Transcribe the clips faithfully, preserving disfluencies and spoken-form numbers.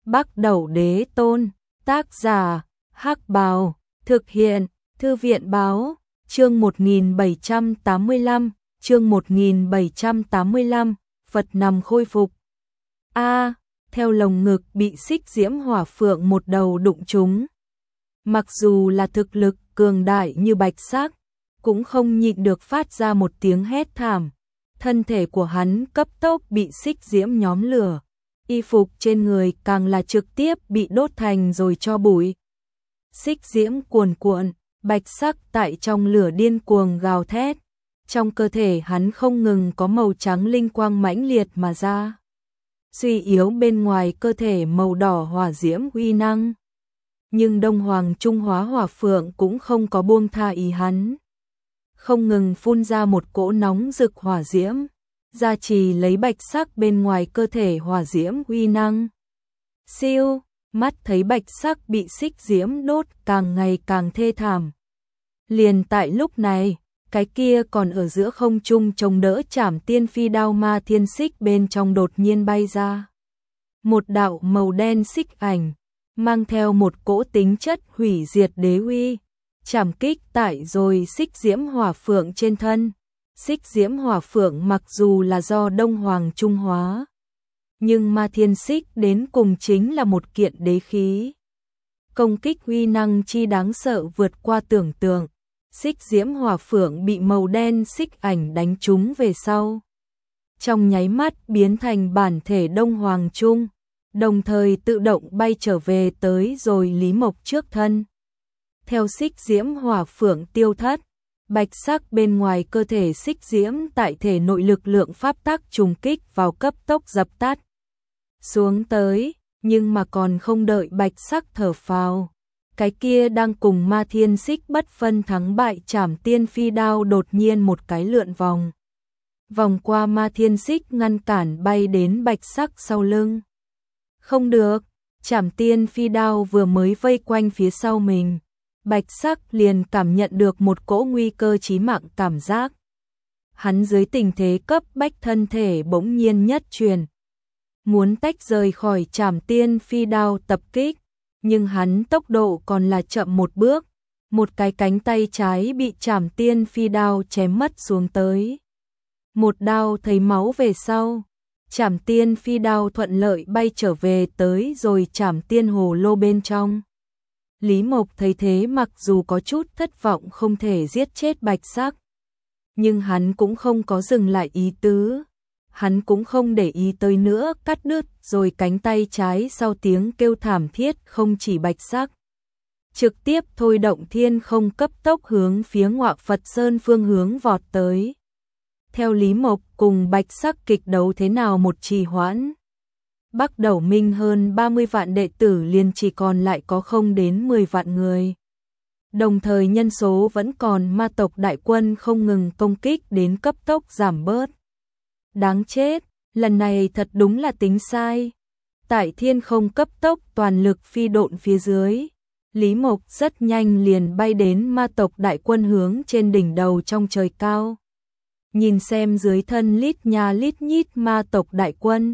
Bắc Đẩu Đế Tôn, tác giả, Hắc Bào, thực hiện, Thư viện Báo, chương một nghìn bảy trăm tám mươi lăm, chương một nghìn bảy trăm tám mươi lăm, Phật nằm khôi phục. A, theo lồng ngực bị xích diễm hỏa phượng một đầu đụng trúng. Mặc dù là thực lực cường đại như bạch sắc, cũng không nhịn được phát ra một tiếng hét thảm. Thân thể của hắn cấp tốc bị xích diễm nhóm lửa, y phục trên người càng là trực tiếp bị đốt thành rồi cho bụi. Xích diễm cuồn cuộn, bạch sắc tại trong lửa điên cuồng gào thét, trong cơ thể hắn không ngừng có màu trắng linh quang mãnh liệt mà ra, suy yếu bên ngoài cơ thể màu đỏ hỏa diễm uy năng. Nhưng Đông Hoàng Trung Hóa Hỏa Phượng cũng không có buông tha ý hắn, không ngừng phun ra một cỗ nóng rực hỏa diễm, gia trì lấy bạch sắc bên ngoài cơ thể hỏa diễm uy năng. Siêu, mắt thấy bạch sắc bị xích diễm đốt càng ngày càng thê thảm. Liền tại lúc này, cái kia còn ở giữa không trung chống đỡ Trảm Tiên Phi đao Ma Thiên Xích bên trong đột nhiên bay ra. Một đạo màu đen xích ảnh, mang theo một cỗ tính chất hủy diệt đế uy, chảm kích tại rồi xích diễm hỏa phượng trên thân. Xích diễm hỏa phượng mặc dù là do Đông Hoàng Trung hóa, nhưng Ma Thiên Xích đến cùng chính là một kiện đế khí. Công kích uy năng chi đáng sợ vượt qua tưởng tượng. Xích diễm hỏa phượng bị màu đen xích ảnh đánh trúng về sau, trong nháy mắt biến thành bản thể Đông Hoàng Trung, đồng thời tự động bay trở về tới rồi Lý Mộc trước thân. Theo xích diễm hỏa phượng tiêu thất, bạch sắc bên ngoài cơ thể xích diễm tại thể nội lực lượng pháp tắc trùng kích vào cấp tốc dập tắt xuống tới, nhưng mà còn không đợi bạch sắc thở phào, cái kia đang cùng Ma Thiên Xích bất phân thắng bại Trảm Tiên Phi đao đột nhiên một cái lượn vòng, vòng qua Ma Thiên Xích ngăn cản bay đến bạch sắc sau lưng. Không được, Trảm Tiên Phi đao vừa mới vây quanh phía sau mình, bạch sắc liền cảm nhận được một cỗ nguy cơ chí mạng cảm giác. Hắn dưới tình thế cấp bách thân thể bỗng nhiên nhất truyền, muốn tách rời khỏi Trảm Tiên Phi đao tập kích, nhưng hắn tốc độ còn là chậm một bước, một cái cánh tay trái bị Trảm Tiên Phi đao chém mất xuống tới. Một đao thấy máu về sau, Trảm Tiên Phi đao thuận lợi bay trở về tới rồi Trảm Tiên hồ lô bên trong. Lý Mộc thấy thế mặc dù có chút thất vọng không thể giết chết bạch sắc, nhưng hắn cũng không có dừng lại ý tứ. Hắn cũng không để ý tới nữa, cắt đứt rồi cánh tay trái sau tiếng kêu thảm thiết không chỉ bạch sắc. Trực tiếp thôi động thiên không cấp tốc hướng phía Ngọa Phật Sơn phương hướng vọt tới. Theo Lý Mộc cùng bạch sắc kịch đấu thế nào một trì hoãn. Bắc Đẩu Minh hơn ba mươi vạn đệ tử liền chỉ còn lại có không đến mười vạn người. Đồng thời nhân số vẫn còn ma tộc đại quân không ngừng công kích đến cấp tốc giảm bớt. Đáng chết, lần này thật đúng là tính sai. Tại thiên không cấp tốc toàn lực phi độn phía dưới, Lý Mộc rất nhanh liền bay đến ma tộc đại quân hướng trên đỉnh đầu trong trời cao. Nhìn xem dưới thân lít nha lít nhít ma tộc đại quân,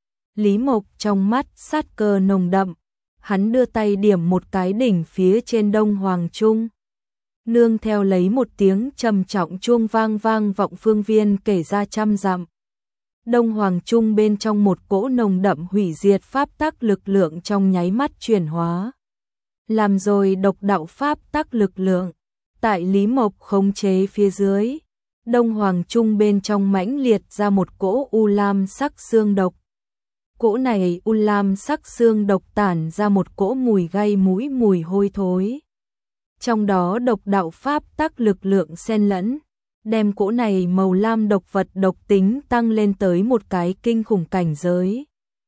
Lý Mộc trong mắt sát cơ nồng đậm, hắn đưa tay điểm một cái đỉnh phía trên Đông Hoàng Trung. Nương theo lấy một tiếng trầm trọng chuông vang vang vọng phương viên kể ra trăm dặm. Đông Hoàng Trung bên trong một cỗ nồng đậm hủy diệt pháp tắc lực lượng trong nháy mắt chuyển hóa. Làm rồi độc đạo pháp tắc lực lượng, tại Lý Mộc khống chế phía dưới, Đông Hoàng Trung bên trong mãnh liệt ra một cỗ u lam sắc xương độc. Cỗ này u lam sắc xương độc tản ra một cỗ mùi gây mũi mùi hôi thối. Trong đó độc đạo pháp tắc lực lượng xen lẫn, đem cỗ này màu lam độc vật độc tính tăng lên tới một cái kinh khủng cảnh giới.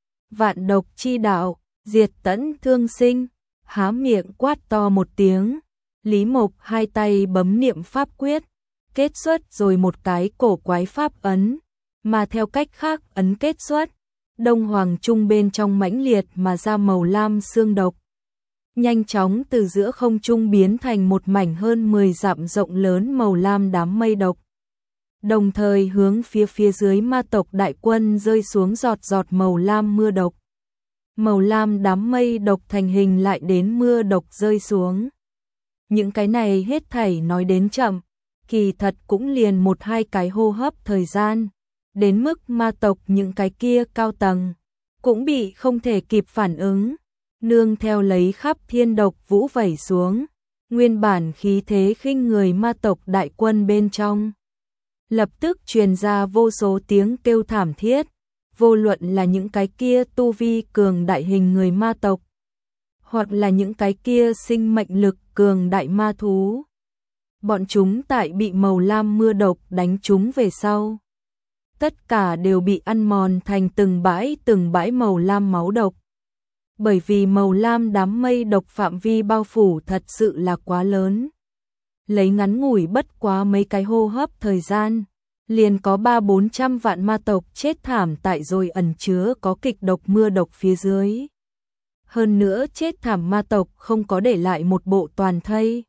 Vạn độc chi đạo, diệt tẫn thương sinh, há miệng quát to một tiếng, Lý Mộc hai tay bấm niệm pháp quyết, kết xuất rồi một cái cổ quái pháp ấn, mà theo cách khác ấn kết xuất, Đông Hoàng Trung bên trong mãnh liệt mà ra màu lam xương độc. Nhanh chóng từ giữa không trung biến thành một mảnh hơn mười dặm rộng lớn màu lam đám mây độc. Đồng thời hướng phía phía dưới ma tộc đại quân rơi xuống giọt giọt màu lam mưa độc. màu lam đám mây độc thành hình lại đến mưa độc rơi xuống. Những cái này hết thảy nói đến chậm, kỳ thật cũng liền một hai cái hô hấp thời gian, đến mức ma tộc những cái kia cao tầng cũng bị không thể kịp phản ứng, nương theo lấy khắp thiên độc vũ vẩy xuống, nguyên bản khí thế khinh người ma tộc đại quân bên trong. Lập tức truyền ra vô số tiếng kêu thảm thiết, vô luận là những cái kia tu vi cường đại hình người ma tộc, hoặc là những cái kia sinh mệnh lực cường đại ma thú. Bọn chúng tại bị màu lam mưa độc đánh chúng về sau, tất cả đều bị ăn mòn thành từng bãi từng bãi màu lam máu độc. Bởi vì màu lam đám mây độc phạm vi bao phủ thật sự là quá lớn. Lấy ngắn ngủi bất quá mấy cái hô hấp thời gian, liền có ba bốn trăm vạn ma tộc chết thảm tại rồi ẩn chứa có kịch độc mưa độc phía dưới. Hơn nữa chết thảm ma tộc không có để lại một bộ toàn thây.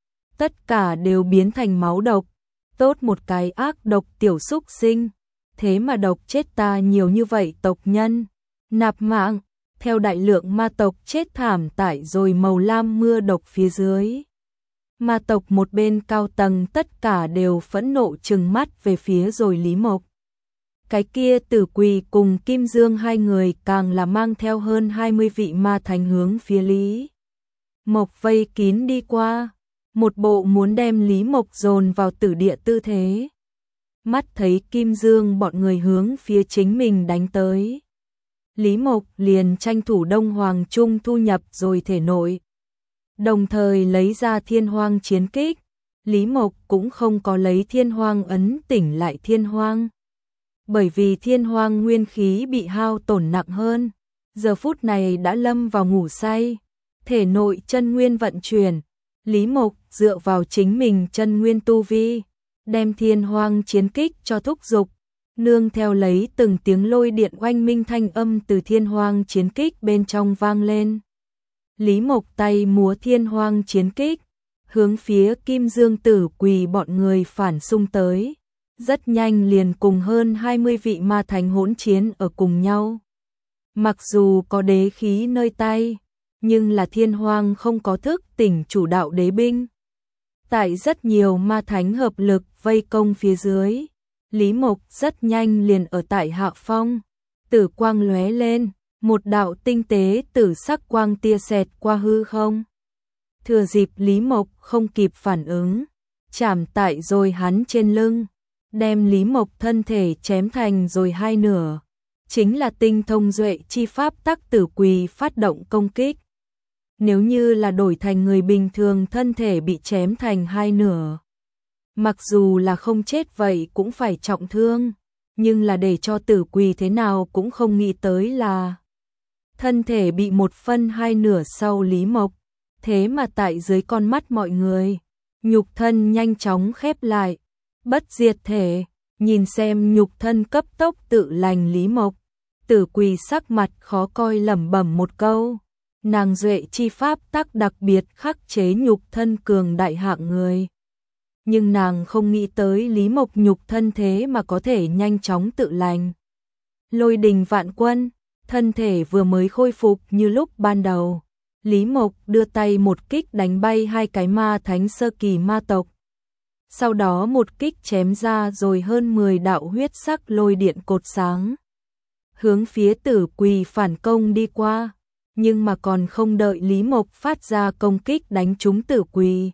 Tất cả đều biến thành máu độc. Tốt một cái ác độc tiểu súc sinh. Thế mà độc chết ta nhiều như vậy tộc nhân. Nạp mạng, theo đại lượng ma tộc chết thảm tại rồi màu lam mưa độc phía dưới. Ma tộc một bên cao tầng tất cả đều phẫn nộ trừng mắt về phía rồi Lý Mộc. Cái kia Tử Quỳ cùng Kim Dương hai người càng là mang theo hơn hai mươi vị ma thánh hướng phía Lý Mộc vây kín đi qua, một bộ muốn đem Lý Mộc dồn vào tử địa tư thế. Mắt thấy Kim Dương bọn người hướng phía chính mình đánh tới, Lý Mộc liền tranh thủ Đông Hoàng Trung thu nhập rồi thể nội. Đồng thời lấy ra Thiên Hoang chiến kích, Lý Mộc cũng không có lấy Thiên Hoang ấn tỉnh lại Thiên Hoang. Bởi vì Thiên Hoang nguyên khí bị hao tổn nặng hơn, giờ phút này đã lâm vào ngủ say, thể nội chân nguyên vận chuyển, Lý Mộc dựa vào chính mình chân nguyên tu vi, đem Thiên Hoang chiến kích cho thúc dục, nương theo lấy từng tiếng lôi điện oanh minh thanh âm từ Thiên Hoang chiến kích bên trong vang lên. Lý Mộc tay múa Thiên Hoang chiến kích, hướng phía Kim Dương Tử Quỳ bọn người phản xung tới, rất nhanh liền cùng hơn hai mươi vị ma thánh hỗn chiến ở cùng nhau. Mặc dù có đế khí nơi tay, nhưng là Thiên Hoang không có thức tỉnh chủ đạo đế binh. Tại rất nhiều ma thánh hợp lực vây công phía dưới, Lý Mộc rất nhanh liền ở tại hạ phong, tử quang lóe lên, một đạo tinh tế tử sắc quang tia xẹt qua hư không. Thừa dịp Lý Mộc không kịp phản ứng, chạm tại rồi hắn trên lưng, đem Lý Mộc thân thể chém thành rồi hai nửa. Chính là tinh thông duệ chi pháp tắc Tử Quỳ phát động công kích. Nếu như là đổi thành người bình thường thân thể bị chém thành hai nửa, mặc dù là không chết vậy cũng phải trọng thương, nhưng là để cho Tử Quỳ thế nào cũng không nghĩ tới là thân thể bị một phân hai nửa sau Lý Mộc, thế mà tại dưới con mắt mọi người, nhục thân nhanh chóng khép lại, bất diệt thể, nhìn xem nhục thân cấp tốc tự lành Lý Mộc, Tử Quỳ sắc mặt khó coi lẩm bẩm một câu, nàng duệ chi pháp tắc đặc biệt khắc chế nhục thân cường đại hạng người. Nhưng nàng không nghĩ tới Lý Mộc nhục thân thế mà có thể nhanh chóng tự lành. Lôi đình vạn quân, thân thể vừa mới khôi phục như lúc ban đầu. Lý Mộc đưa tay một kích đánh bay hai cái ma thánh sơ kỳ ma tộc. Sau đó một kích chém ra rồi hơn mười đạo huyết sắc lôi điện cột sáng. Hướng phía Tử Quỳ phản công đi qua. Nhưng mà còn không đợi Lý Mộc phát ra công kích đánh trúng Tử Quỳ.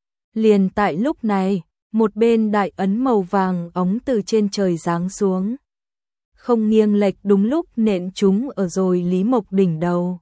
Liền tại lúc này, một bên đại ấn màu vàng óng từ trên trời giáng xuống. Không nghiêng lệch đúng lúc nện chúng ở rồi Lý Mộc đỉnh đầu.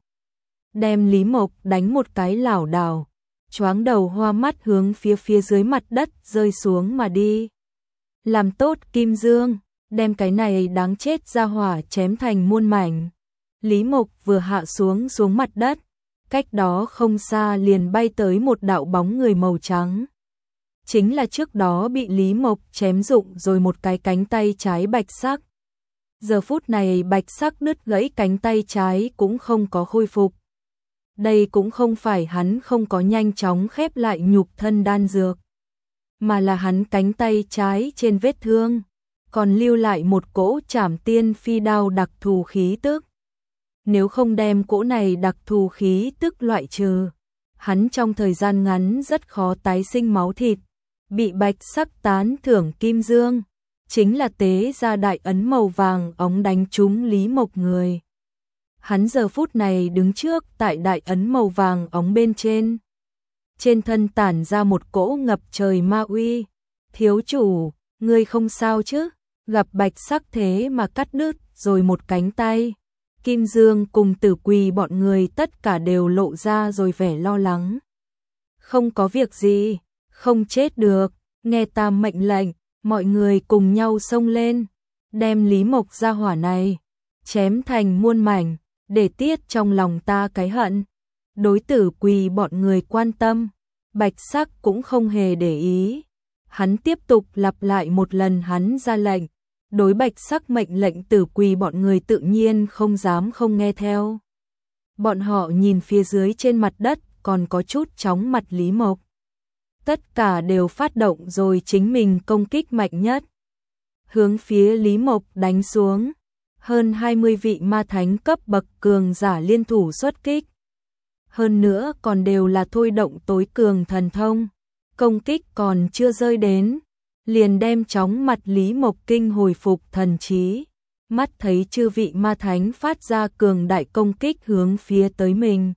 Đem Lý Mộc đánh một cái lảo đảo, choáng đầu hoa mắt hướng phía phía dưới mặt đất rơi xuống mà đi. Làm tốt Kim Dương, đem cái này đáng chết ra hỏa chém thành muôn mảnh. Lý Mộc vừa hạ xuống xuống mặt đất, cách đó không xa liền bay tới một đạo bóng người màu trắng. Chính là trước đó bị Lý Mộc chém rụng rồi một cái cánh tay trái bạch sắc. Giờ phút này bạch sắc đứt gãy cánh tay trái cũng không có khôi phục. Đây cũng không phải hắn không có nhanh chóng khép lại nhục thân đan dược, mà là hắn cánh tay trái trên vết thương còn lưu lại một cỗ Trảm Tiên Phi đao đặc thù khí tức. nếu không đem cỗ này đặc thù khí tức loại trừ, hắn trong thời gian ngắn rất khó tái sinh máu thịt, bị bạch sắc tán thưởng kim dương, chính là tế ra đại ấn màu vàng óng đánh trúng Lý Mộc người. Hắn giờ phút này đứng trước tại đại ấn màu vàng óng bên trên. Trên thân tản ra một cỗ ngập trời ma uy. Thiếu chủ, ngươi không sao chứ? Gặp bạch sắc thế mà cắt đứt rồi một cánh tay. Kim Dương cùng Tử Quỳ bọn người tất cả đều lộ ra rồi vẻ lo lắng. Không có việc gì, không chết được, nghe ta mệnh lệnh, mọi người cùng nhau xông lên, đem Lý Mộc gia hỏa này chém thành muôn mảnh, để tiết trong lòng ta cái hận. Đối Tử Quỳ bọn người quan tâm, bạch sắc cũng không hề để ý. Hắn tiếp tục lặp lại một lần hắn ra lệnh, đối bạch sắc mệnh lệnh Tử Quỳ bọn người tự nhiên không dám không nghe theo. Bọn họ nhìn phía dưới trên mặt đất còn có chút chóng mặt Lý Mộc. Tất cả đều phát động rồi chính mình công kích mạnh nhất. Hướng phía Lý Mộc đánh xuống, hơn hai mươi vị ma thánh cấp bậc cường giả liên thủ xuất kích. Hơn nữa còn đều là thôi động tối cường thần thông, công kích còn chưa rơi đến, liền đem chóng mặt Lý Mộc kinh hồi phục thần trí. Mắt thấy chư vị ma thánh phát ra cường đại công kích hướng phía tới mình.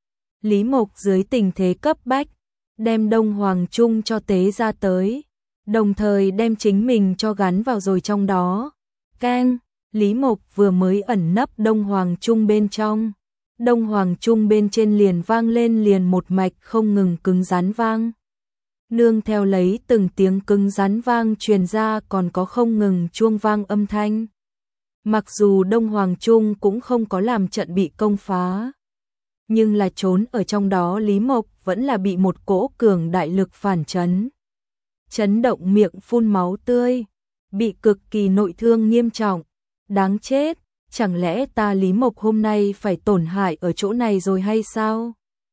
Lý Mộc dưới tình thế cấp bách, đem Đông Hoàng Trung cho tế ra tới, đồng thời đem chính mình cho gắn vào rồi trong đó. Keng, Lý Mộc vừa mới ẩn nấp Đông Hoàng Trung bên trong. Đông Hoàng Trung bên trên liền vang lên liền một mạch không ngừng cứng rắn vang. Nương theo lấy từng tiếng cứng rắn vang truyền ra còn có không ngừng chuông vang âm thanh. Mặc dù Đông Hoàng Trung cũng không có làm trận bị công phá, nhưng là trốn ở trong đó Lý Mộc vẫn là bị một cỗ cường đại lực phản chấn. Chấn động miệng phun máu tươi, bị cực kỳ nội thương nghiêm trọng. Đáng chết, chẳng lẽ ta Lý Mộc hôm nay phải tổn hại ở chỗ này rồi hay sao?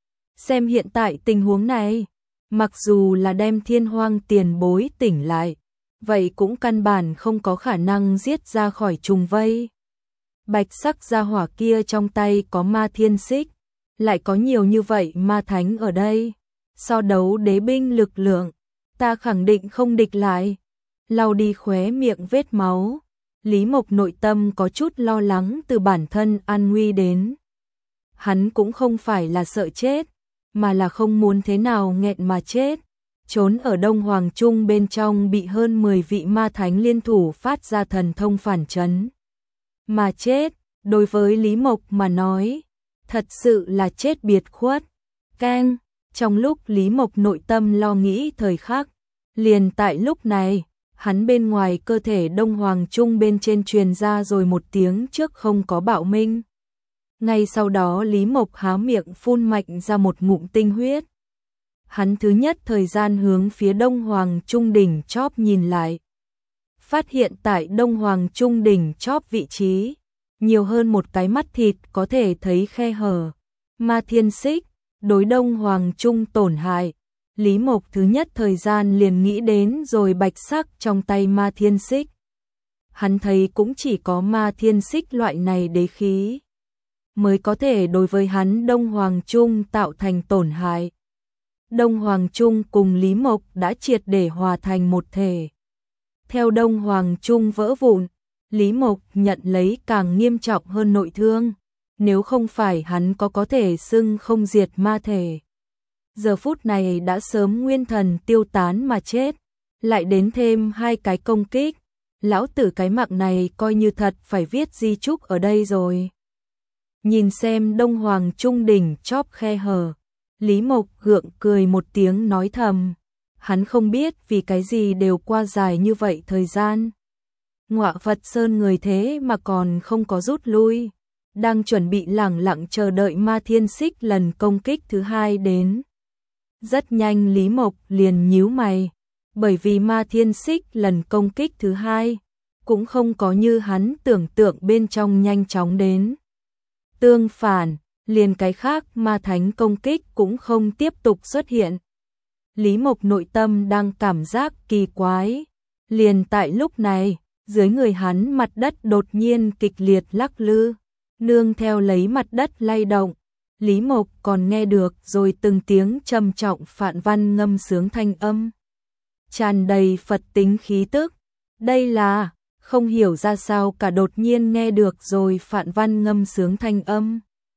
Xem hiện tại tình huống này, mặc dù là đem Thiên Hoang tiền bối tỉnh lại, vậy cũng căn bản không có khả năng giết ra khỏi trùng vây. Bạch sắc gia hỏa kia trong tay có ma thiên xích, lại có nhiều như vậy ma thánh ở đây. So đấu đế binh lực lượng, ta khẳng định không địch lại. Lau đi khóe miệng vết máu, Lý Mộc nội tâm có chút lo lắng từ bản thân an nguy đến. Hắn cũng không phải là sợ chết, mà là không muốn thế nào nghẹn mà chết. Trốn ở Đông Hoàng Trung bên trong bị hơn mười vị ma thánh liên thủ phát ra thần thông phản chấn. Mà chết, đối với Lý Mộc mà nói, thật sự là chết biệt khuất. Keng, trong lúc Lý Mộc nội tâm lo nghĩ thời khắc, liền tại lúc này, hắn bên ngoài cơ thể Đông Hoàng Trung bên trên truyền ra rồi một tiếng trước không có bạo minh. Ngay sau đó Lý Mộc há miệng phun mạnh ra một ngụm tinh huyết. Hắn thứ nhất thời gian hướng phía Đông Hoàng Trung đỉnh chóp nhìn lại. Phát hiện tại Đông Hoàng Trung đỉnh chóp vị trí, nhiều hơn một cái mắt thịt có thể thấy khe hở. Ma thiên xích, đối Đông Hoàng Trung tổn hại. Lý Mộc thứ nhất thời gian liền nghĩ đến rồi bạch sắc trong tay ma thiên xích. Hắn thấy cũng chỉ có ma thiên xích loại này đế khí mới có thể đối với hắn Đông Hoàng Trung tạo thành tổn hại. Đông Hoàng Trung cùng Lý Mộc đã triệt để hòa thành một thể. Theo Đông Hoàng Trung vỡ vụn, Lý Mộc nhận lấy càng nghiêm trọng hơn nội thương, nếu không phải hắn có có thể xưng không diệt ma thể. Giờ phút này đã sớm nguyên thần tiêu tán mà chết, lại đến thêm hai cái công kích, lão tử cái mạng này coi như thật phải viết di chúc ở đây rồi. Nhìn xem Đông Hoàng Trung đỉnh chóp khe hở, Lý Mộc gượng cười một tiếng nói thầm, hắn không biết vì cái gì đều qua dài như vậy thời gian. Ngọa Phật Sơn người thế mà còn không có rút lui, đang chuẩn bị lẳng lặng chờ đợi ma thiên xích lần công kích thứ hai đến. Rất nhanh Lý Mộc liền nhíu mày, bởi vì ma thiên xích lần công kích thứ hai cũng không có như hắn tưởng tượng bên trong nhanh chóng đến. Tương phản, liền cái khác ma thánh công kích cũng không tiếp tục xuất hiện. Lý Mộc nội tâm đang cảm giác kỳ quái. Liền tại lúc này, dưới người hắn mặt đất đột nhiên kịch liệt lắc lư. Nương theo lấy mặt đất lay động, Lý Mộc còn nghe được rồi từng tiếng trầm trọng phạn văn ngâm sướng thanh âm. Tràn đầy Phật tính khí tức. Đây là, không hiểu ra sao cả đột nhiên nghe được rồi phạn văn ngâm sướng thanh âm.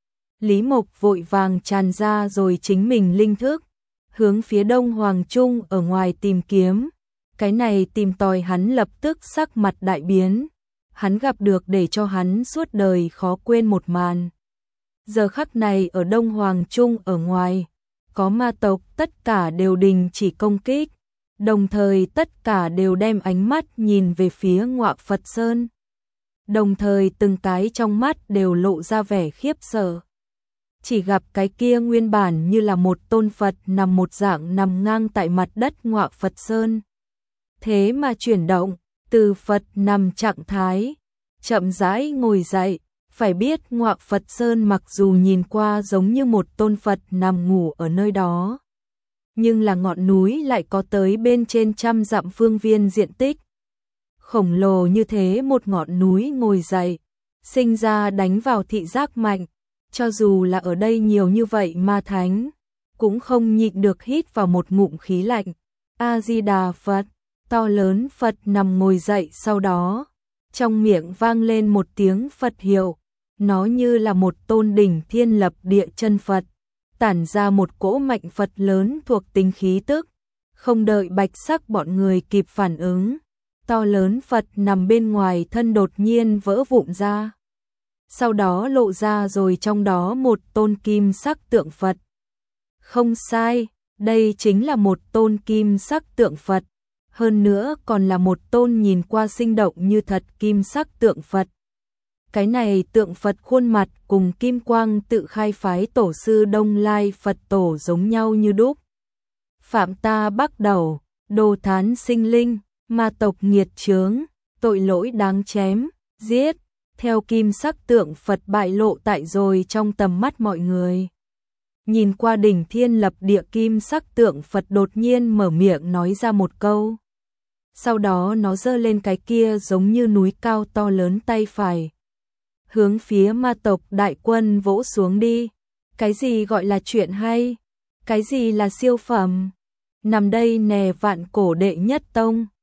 Lý Mộc vội vàng tràn ra rồi chính mình linh thức, hướng phía Đông Hoàng Trung ở ngoài tìm kiếm. Cái này tìm tòi hắn lập tức sắc mặt đại biến. Hắn gặp được để cho hắn suốt đời khó quên một màn. Giờ khắc này ở Đông Hoàng Trung ở ngoài, có ma tộc tất cả đều đình chỉ công kích, đồng thời tất cả đều đem ánh mắt nhìn về phía Ngọa Phật Sơn. Đồng thời từng cái trong mắt đều lộ ra vẻ khiếp sợ. Chỉ gặp cái kia nguyên bản như là một tôn Phật nằm một dạng nằm ngang tại mặt đất Ngọa Phật Sơn. Thế mà chuyển động, từ Phật nằm trạng thái, chậm rãi ngồi dậy. Phải biết Ngọa Phật Sơn mặc dù nhìn qua giống như một tôn Phật nằm ngủ ở nơi đó, nhưng là ngọn núi lại có tới bên trên trăm dặm phương viên diện tích. Khổng lồ như thế một ngọn núi ngồi dậy, sinh ra đánh vào thị giác mạnh, cho dù là ở đây nhiều như vậy ma thánh, cũng không nhịn được hít vào một ngụm khí lạnh. A-di-đà Phật, to lớn Phật nằm ngồi dậy sau đó, trong miệng vang lên một tiếng Phật hiệu. Nó như là một tôn đỉnh thiên lập địa chân Phật, tản ra một cỗ mạnh Phật lớn thuộc tính khí tức. Không đợi bạch sắc bọn người kịp phản ứng, to lớn Phật nằm bên ngoài thân đột nhiên vỡ vụn ra. Sau đó lộ ra rồi trong đó một tôn kim sắc tượng Phật. Không sai, đây chính là một tôn kim sắc tượng Phật. Hơn nữa còn là một tôn nhìn qua sinh động như thật kim sắc tượng Phật. Cái này tượng Phật khuôn mặt cùng Kim Quang tự khai phái tổ sư Đông Lai Phật tổ giống nhau như đúc. Phạm ta bắt đầu, đồ thán sinh linh, ma tộc nghiệt chướng, tội lỗi đáng chém, giết, theo kim sắc tượng Phật bại lộ tại rồi trong tầm mắt mọi người. Nhìn qua đỉnh thiên lập địa kim sắc tượng Phật đột nhiên mở miệng nói ra một câu. Sau đó nó giơ lên cái kia giống như núi cao to lớn tay phải, hướng phía ma tộc đại quân vỗ xuống đi. Cái gì gọi là chuyện hay? Cái gì là siêu phẩm? Nằm đây nè vạn cổ đệ nhất tông.